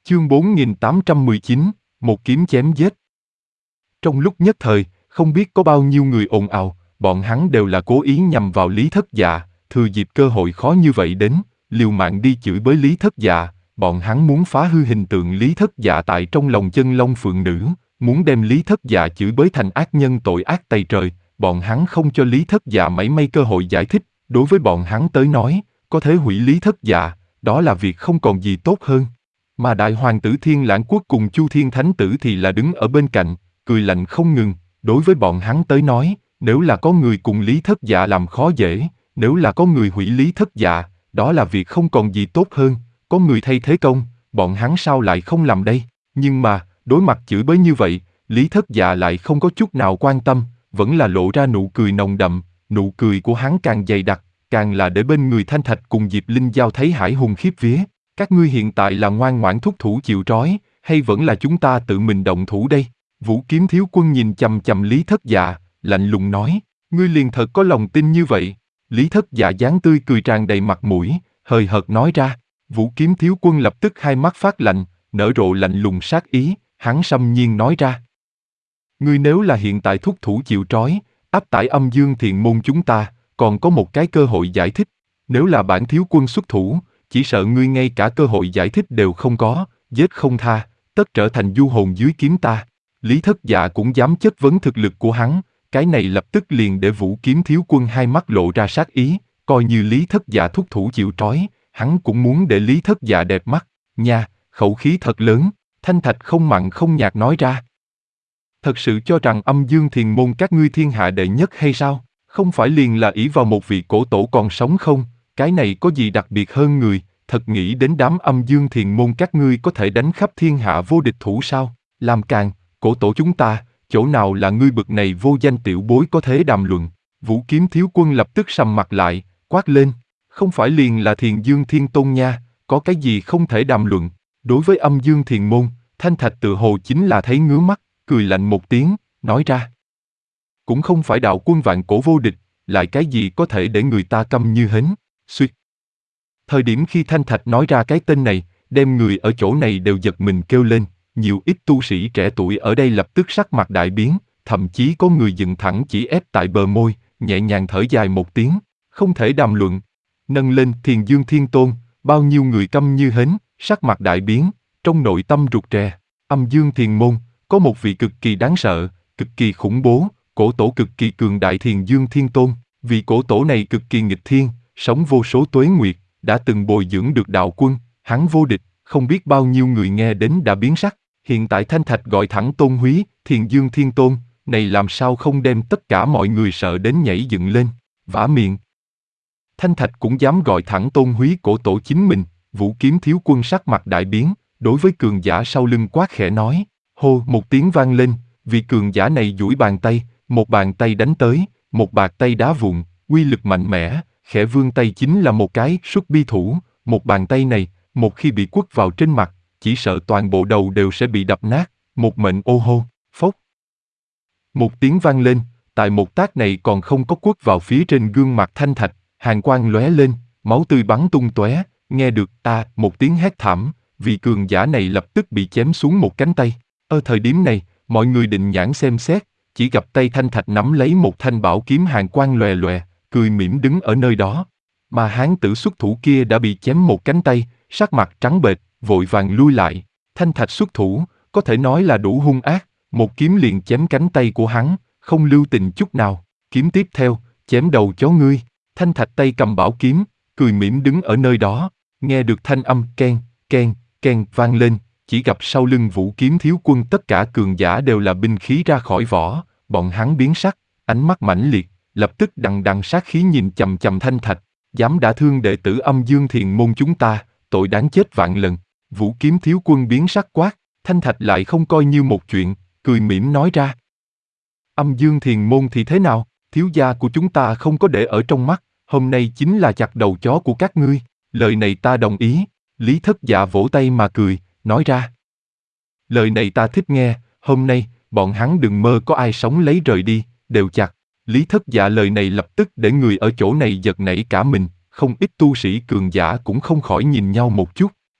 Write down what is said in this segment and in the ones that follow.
Chương 4819, một kiếm chém giết. Trong lúc nhất thời, không biết có bao nhiêu người ồn ào, bọn hắn đều là cố ý nhằm vào Lý Thất Dạ, thừa dịp cơ hội khó như vậy đến, liều mạng đi chửi bới Lý Thất Dạ, bọn hắn muốn phá hư hình tượng Lý Thất Dạ tại trong lòng chân long phượng nữ, muốn đem Lý Thất Dạ chửi bới thành ác nhân tội ác tày trời, bọn hắn không cho Lý Thất Dạ mảy may cơ hội giải thích, đối với bọn hắn tới nói, có thể hủy Lý Thất Dạ, đó là việc không còn gì tốt hơn. Mà đại hoàng tử Thiên Lãng Quốc cùng Chu Thiên Thánh Tử thì là đứng ở bên cạnh, cười lạnh không ngừng, đối với bọn hắn tới nói, nếu là có người cùng Lý Thất Dạ làm khó dễ, nếu là có người hủy Lý Thất Dạ, đó là việc không còn gì tốt hơn, có người thay thế công, bọn hắn sao lại không làm đây? Nhưng mà, đối mặt chửi bới như vậy, Lý Thất Dạ lại không có chút nào quan tâm, vẫn là lộ ra nụ cười nồng đậm, nụ cười của hắn càng dày đặc, càng là để bên người Thanh Thạch cùng Diệp Linh Giao thấy hải hùng khiếp vía. Các ngươi hiện tại là ngoan ngoãn thúc thủ chịu trói, hay vẫn là chúng ta tự mình động thủ đây? Vũ Kiếm Thiếu Quân nhìn chằm chằm Lý Thất Dạ, lạnh lùng nói, ngươi liền thật có lòng tin như vậy? Lý Thất Dạ dáng tươi cười tràn đầy mặt mũi, hời hợt nói ra. Vũ Kiếm Thiếu Quân lập tức hai mắt phát lạnh, nở rộ lạnh lùng sát ý, hắn xâm nhiên nói ra. Ngươi nếu là hiện tại thúc thủ chịu trói, áp tải Âm Dương Thiền Môn chúng ta, còn có một cái cơ hội giải thích. Nếu là bản thiếu quân xuất thủ, chỉ sợ ngươi ngay cả cơ hội giải thích đều không có, giết không tha, tất trở thành du hồn dưới kiếm ta. Lý Thất Dạ cũng dám chất vấn thực lực của hắn, cái này lập tức liền để Vũ Kiếm Thiếu Quân hai mắt lộ ra sát ý, coi như Lý Thất Dạ thúc thủ chịu trói, hắn cũng muốn để Lý Thất Dạ đẹp mắt. Nha, khẩu khí thật lớn, Thanh Thạch không mặn không nhạt nói ra. Thật sự cho rằng Âm Dương Thiền Môn các ngươi thiên hạ đệ nhất hay sao? Không phải liền là ỷ vào một vị cổ tổ còn sống không? Cái này có gì đặc biệt hơn người? Thật nghĩ đến đám Âm Dương Thiền Môn các ngươi có thể đánh khắp thiên hạ vô địch thủ sao? Làm càn, cổ tổ chúng ta, chỗ nào là ngươi bực này vô danh tiểu bối có thể đàm luận? Vũ Kiếm Thiếu Quân lập tức sầm mặt lại, quát lên. Không phải liền là Thiền Dương Thiên Tôn nha, có cái gì không thể đàm luận? Đối với Âm Dương Thiền Môn, Thanh Thạch tự hồ chính là thấy ngứa mắt, cười lạnh một tiếng, nói ra. Cũng không phải đạo quân vạn cổ vô địch, lại cái gì có thể để người ta câm như hến, suýt. Thời điểm khi Thanh Thạch nói ra cái tên này, đem người ở chỗ này đều giật mình kêu lên, nhiều ít tu sĩ trẻ tuổi ở đây lập tức sắc mặt đại biến, thậm chí có người dựng thẳng chỉ ép tại bờ môi, nhẹ nhàng thở dài một tiếng, không thể đàm luận. Nâng lên Thiền Dương Thiên Tôn, bao nhiêu người câm như hến, sắc mặt đại biến, trong nội tâm rụt rè. Âm Dương Thiền Môn, có một vị cực kỳ đáng sợ, cực kỳ khủng bố, cổ tổ cực kỳ cường đại Thiền Dương Thiên Tôn, vì cổ tổ này cực kỳ nghịch thiên, sống vô số tuế nguyệt, đã từng bồi dưỡng được đạo quân, hắn vô địch, không biết bao nhiêu người nghe đến đã biến sắc. Hiện tại Thanh Thạch gọi thẳng tôn húy, Thiền Dương Thiên Tôn, này làm sao không đem tất cả mọi người sợ đến nhảy dựng lên, vả miệng. Thanh Thạch cũng dám gọi thẳng tôn húy cổ tổ chính mình, Vũ Kiếm Thiếu Quân sắc mặt đại biến, đối với cường giả sau lưng quát khẽ nói, hô một tiếng vang lên, vì cường giả này duỗi bàn tay, một bàn tay đánh tới, một bạt tay đá vụn, uy lực mạnh mẽ, khẽ vươn tay chính là một cái xuất bi thủ, một bàn tay này, một khi bị quất vào trên mặt, chỉ sợ toàn bộ đầu đều sẽ bị đập nát, một mệnh ô hô, phốc. Một tiếng vang lên, tại một tác này còn không có quất vào phía trên gương mặt Thanh Thạch, hàn quang lóe lên, máu tươi bắn tung tóe, nghe được ta một tiếng hét thảm, vị cường giả này lập tức bị chém xuống một cánh tay. Ở thời điểm này, mọi người định nhãn xem xét, chỉ gặp tay Thanh Thạch nắm lấy một thanh bảo kiếm hàn quang lòe lòe, cười mỉm đứng ở nơi đó. Mà hán tử xuất thủ kia đã bị chém một cánh tay, sắc mặt trắng bệch, vội vàng lui lại. Thanh Thạch xuất thủ, có thể nói là đủ hung ác, một kiếm liền chém cánh tay của hắn, không lưu tình chút nào. Kiếm tiếp theo, chém đầu chó ngươi. Thanh Thạch tay cầm bảo kiếm, cười mỉm đứng ở nơi đó, nghe được thanh âm keng, keng, keng vang lên. Chỉ gặp sau lưng Vũ Kiếm Thiếu Quân tất cả cường giả đều là binh khí ra khỏi vỏ, bọn hắn biến sắc, ánh mắt mãnh liệt, lập tức đằng đằng sát khí nhìn chằm chằm Thanh Thạch, dám đả thương đệ tử Âm Dương Thiền Môn chúng ta, tội đáng chết vạn lần. Vũ Kiếm Thiếu Quân biến sắc quát, Thanh Thạch lại không coi như một chuyện, cười mỉm nói ra. Âm Dương Thiền Môn thì thế nào, thiếu gia của chúng ta không có để ở trong mắt, hôm nay chính là chặt đầu chó của các ngươi, lời này ta đồng ý. Lý Thất Dạ vỗ tay mà cười, nói ra. Lời này ta thích nghe, hôm nay, bọn hắn đừng mơ có ai sống lấy rời đi, đều chặt. Lý Thất Dạ lời này lập tức để người ở chỗ này giật nảy cả mình, không ít tu sĩ cường giả cũng không khỏi nhìn nhau một chút.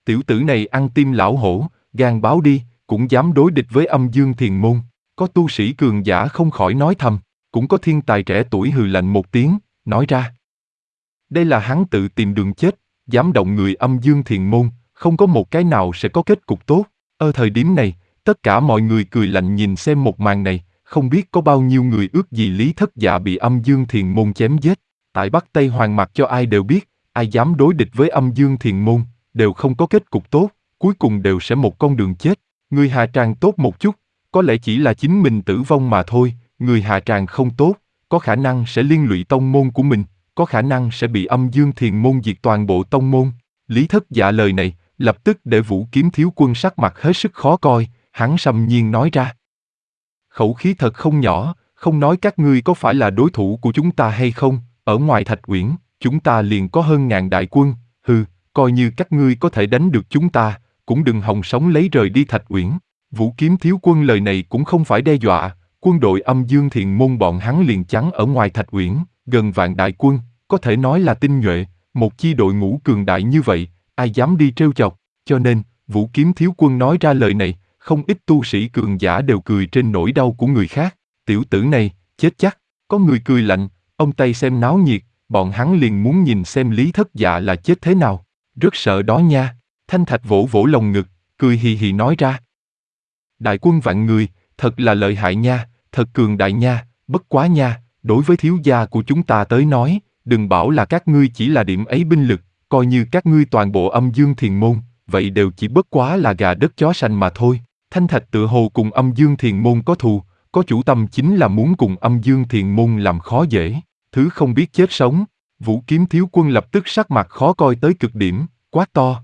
Tiểu tử này ăn tim lão hổ, gan báo đi, cũng dám đối địch với âm dương thiền môn. Có tu sĩ cường giả không khỏi nói thầm, cũng có thiên tài trẻ tuổi hừ lạnh một tiếng, nói ra. Đây là hắn tự tìm đường chết, dám động người âm dương thiền môn, không có một cái nào sẽ có kết cục tốt. Ở thời điểm này, tất cả mọi người cười lạnh nhìn xem một màn này, không biết có bao nhiêu người ước gì Lý Thất Dạ bị âm dương thiền môn chém giết. Tại Bắc Tây Hoàng Mạc cho ai đều biết, ai dám đối địch với âm dương thiền môn, đều không có kết cục tốt, cuối cùng đều sẽ một con đường chết. Người hạ tràng tốt một chút, có lẽ chỉ là chính mình tử vong mà thôi, người hạ tràng không tốt, có khả năng sẽ liên lụy tông môn của mình, có khả năng sẽ bị âm dương thiền môn diệt toàn bộ tông môn. Lý Thất Dạ lời này, lập tức để Vũ Kiếm Thiếu Quân sắc mặt hết sức khó coi, hắn sầm nhiên nói ra. Khẩu khí thật không nhỏ, không nói các ngươi có phải là đối thủ của chúng ta hay không, ở ngoài Thạch Uyển, chúng ta liền có hơn ngàn đại quân, coi như các ngươi có thể đánh được chúng ta, cũng đừng hòng sống lấy rời đi Thạch Uyển. Vũ Kiếm Thiếu Quân lời này cũng không phải đe dọa, quân đội âm dương thiền môn bọn hắn liền chắn ở ngoài Thạch Uyển, gần vạn đại quân, có thể nói là tinh nhuệ, một chi đội ngũ cường đại như vậy, ai dám đi trêu chọc, cho nên, Vũ Kiếm Thiếu Quân nói ra lời này, không ít tu sĩ cường giả đều cười trên nỗi đau của người khác, tiểu tử này, chết chắc, có người cười lạnh, ông Tây xem náo nhiệt, bọn hắn liền muốn nhìn xem Lý Thất Dạ là chết thế nào, rất sợ đó nha. Thanh Thạch vỗ vỗ lồng ngực, cười hì hì nói ra. Đại quân vạn người, thật là lợi hại nha, thật cường đại nha, bất quá nha, đối với thiếu gia của chúng ta tới nói, đừng bảo là các ngươi chỉ là điểm ấy binh lực, coi như các ngươi toàn bộ âm dương thiền môn, vậy đều chỉ bất quá là gà đất chó sành mà thôi. Thanh Thạch tựa hồ cùng âm dương thiền môn có thù, có chủ tâm chính là muốn cùng âm dương thiền môn làm khó dễ, thứ không biết chết sống. Vũ Kiếm Thiếu Quân lập tức sắc mặt khó coi tới cực điểm, quát to.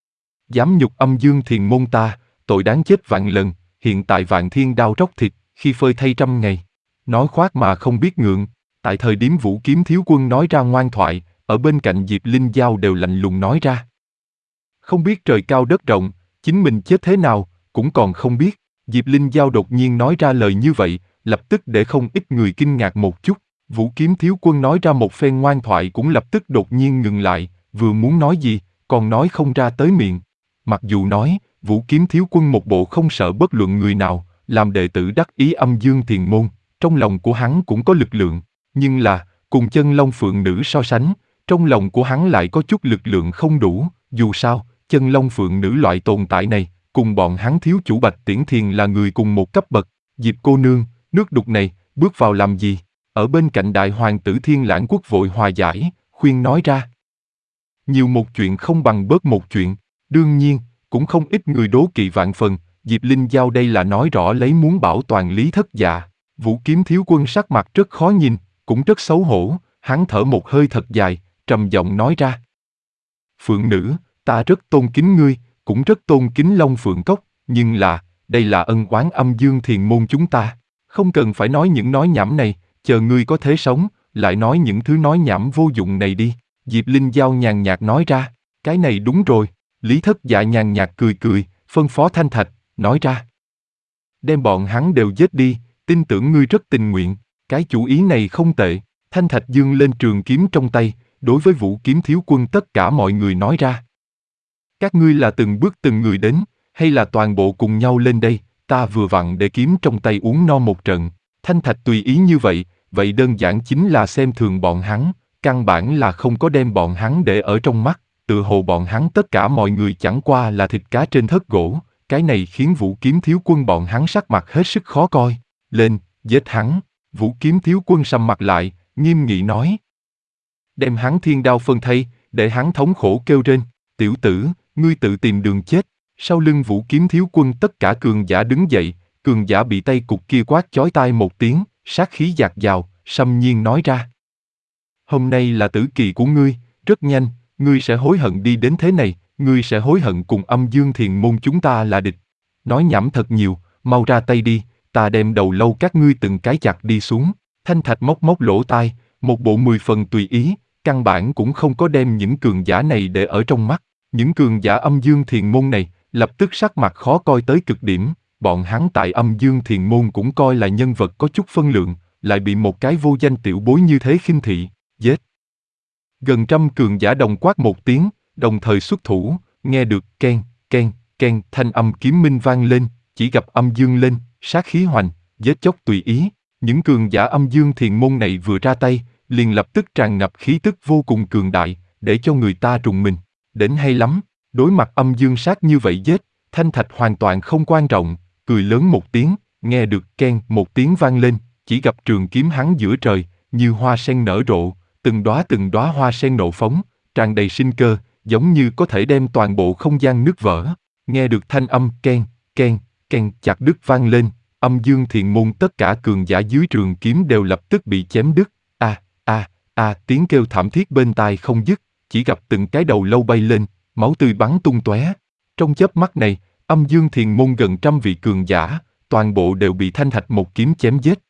Dám nhục âm dương thiền môn ta, tội đáng chết vạn lần, hiện tại vạn thiên đao róc thịt, khi phơi thay trăm ngày. Nói khoác mà không biết ngượng, tại thời điểm Vũ Kiếm Thiếu Quân nói ra ngoan thoại, ở bên cạnh Diệp Linh Giao đều lạnh lùng nói ra. Không biết trời cao đất rộng, chính mình chết thế nào, cũng còn không biết. Diệp Linh Giao đột nhiên nói ra lời như vậy, lập tức để không ít người kinh ngạc một chút. Vũ Kiếm Thiếu Quân nói ra một phen ngoan thoại cũng lập tức đột nhiên ngừng lại, vừa muốn nói gì, còn nói không ra tới miệng. Mặc dù nói, Vũ Kiếm Thiếu Quân một bộ không sợ bất luận người nào, làm đệ tử đắc ý âm dương thiền môn, trong lòng của hắn cũng có lực lượng, nhưng là, cùng chân long phượng nữ so sánh, trong lòng của hắn lại có chút lực lượng không đủ, dù sao, chân long phượng nữ loại tồn tại này, cùng bọn hắn thiếu chủ Bạch Tiễn Thiền là người cùng một cấp bậc. Diệp cô nương, nước đục này, bước vào làm gì? Ở bên cạnh đại hoàng tử Thiên Lãng Quốc vội hòa giải, khuyên nói ra. Nhiều một chuyện không bằng bớt một chuyện, đương nhiên, cũng không ít người đố kỵ vạn phần, Diệp Linh Giao đây là nói rõ lấy muốn bảo toàn Lý Thất Dạ. Vũ Kiếm Thiếu Quân sắc mặt rất khó nhìn, cũng rất xấu hổ, hắn thở một hơi thật dài, trầm giọng nói ra. Phượng nữ, ta rất tôn kính ngươi, cũng rất tôn kính Long Phượng Cốc, nhưng là, đây là ân oán âm dương thiền môn chúng ta, không cần phải nói những nói nhảm này, chờ ngươi có thể sống, lại nói những thứ nói nhảm vô dụng này đi. Diệp Linh Giao nhàn nhạt nói ra, cái này đúng rồi. Lý Thất Dạ nhàn nhạt cười cười, phân phó Thanh Thạch, nói ra. Đem bọn hắn đều giết đi, tin tưởng ngươi rất tình nguyện, cái chủ ý này không tệ. Thanh Thạch giương lên trường kiếm trong tay, đối với Vũ Kiếm Thiếu Quân tất cả mọi người nói ra. Các ngươi là từng bước từng người đến, hay là toàn bộ cùng nhau lên đây, ta vừa vặn để kiếm trong tay uống no một trận. Thanh Thạch tùy ý như vậy, vậy đơn giản chính là xem thường bọn hắn, căn bản là không có đem bọn hắn để ở trong mắt, tự hồ bọn hắn tất cả mọi người chẳng qua là thịt cá trên thớt gỗ, cái này khiến Vũ Kiếm Thiếu Quân bọn hắn sắc mặt hết sức khó coi. Lên, giết hắn. Vũ Kiếm Thiếu Quân sầm mặt lại, nghiêm nghị nói. Đem hắn thiên đao phân thây, để hắn thống khổ kêu rên. Tiểu tử, ngươi tự tìm đường chết. Sau lưng Vũ Kiếm Thiếu Quân tất cả cường giả đứng dậy, cường giả bị tay cục kia quát chói tai một tiếng, sát khí dạt dào, xâm nhiên nói ra. Hôm nay là tử kỳ của ngươi, rất nhanh, ngươi sẽ hối hận đi đến thế này, ngươi sẽ hối hận cùng âm dương thiền môn chúng ta là địch. Nói nhảm thật nhiều, mau ra tay đi, ta đem đầu lâu các ngươi từng cái chặt đi xuống. Thanh Thạch móc móc lỗ tai, một bộ 10 phần tùy ý, căn bản cũng không có đem những cường giả này để ở trong mắt. Những cường giả âm dương thiền môn này, lập tức sắc mặt khó coi tới cực điểm, bọn hắn tại âm dương thiền môn cũng coi là nhân vật có chút phân lượng, lại bị một cái vô danh tiểu bối như thế khinh thị, giết. Gần trăm cường giả đồng quát một tiếng, đồng thời xuất thủ, Nghe được keng, keng, keng, thanh âm kiếm minh vang lên, chỉ gặp âm dương lên, sát khí hoành, giết chóc tùy ý. Những cường giả âm dương thiền môn này vừa ra tay, liền lập tức tràn ngập khí tức vô cùng cường đại, để cho người ta rùng mình. Đến hay lắm, đối mặt âm dương sát như vậy giết, Thanh Thạch hoàn toàn không quan trọng, cười lớn một tiếng, nghe được keng một tiếng vang lên, chỉ gặp trường kiếm hắn giữa trời, như hoa sen nở rộ, từng đóa hoa sen nộ phóng, tràn đầy sinh cơ, giống như có thể đem toàn bộ không gian nứt vỡ. Nghe được thanh âm keng, keng, keng chặt đứt vang lên, âm dương thiền môn tất cả cường giả dưới trường kiếm đều lập tức bị chém đứt. Tiếng kêu thảm thiết bên tai không dứt, chỉ gặp từng cái đầu lâu bay lên, máu tươi bắn tung tóe. Trong chớp mắt này, âm dương thiền môn gần trăm vị cường giả, toàn bộ đều bị Thanh Thạch một kiếm chém giết.